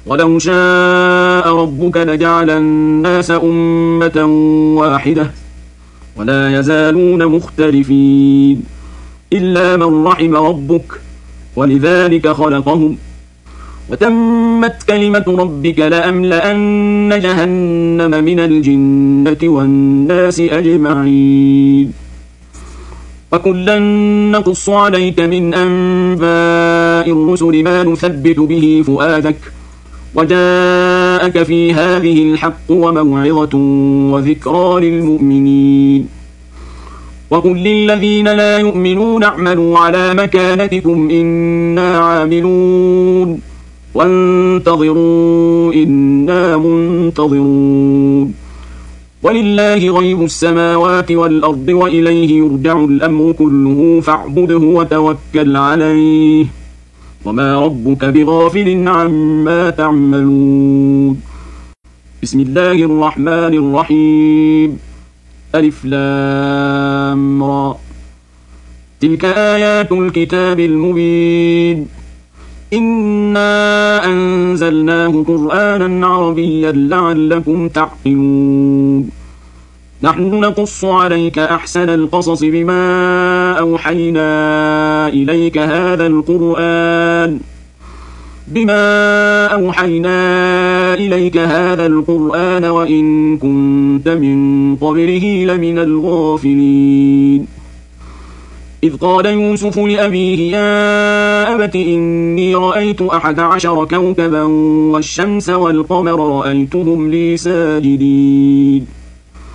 ولو شاء ربك لجعل الناس أمة واحدة ولا يزالون مختلفين إلا من رحم ربك ولذلك خلقهم وتمت كلمة ربك لأملأن جهنم من الجنة والناس أجمعين وكلا نقص عليك من أنباء الرسل ما نثبت به فؤادك وجاءك في هذه الحق وموعظة وذكرى للمؤمنين وقل للذين لا يؤمنون اعملوا على مكانتكم إنا عاملون وانتظروا إنا منتظرون ولله غيب السماوات والأرض وإليه يرجع الأمر كله فاعبده وتوكل عليه وما ربك بغافل عما تعملون بسم الله الرحمن الرحيم ألف لام را تلك آيات الكتاب المبين إنا أنزلناه قرآنا عربيا لعلكم تعقلون نحن نقص عليك أحسن القصص بما أوحينا إليك هذا القرآن وإن كنت من قبله لمن الغافلين إذ قال يوسف لأبيه يا أبت إني رأيت 11 كوكبا والشمس والقمر رأيتهم لي ساجدين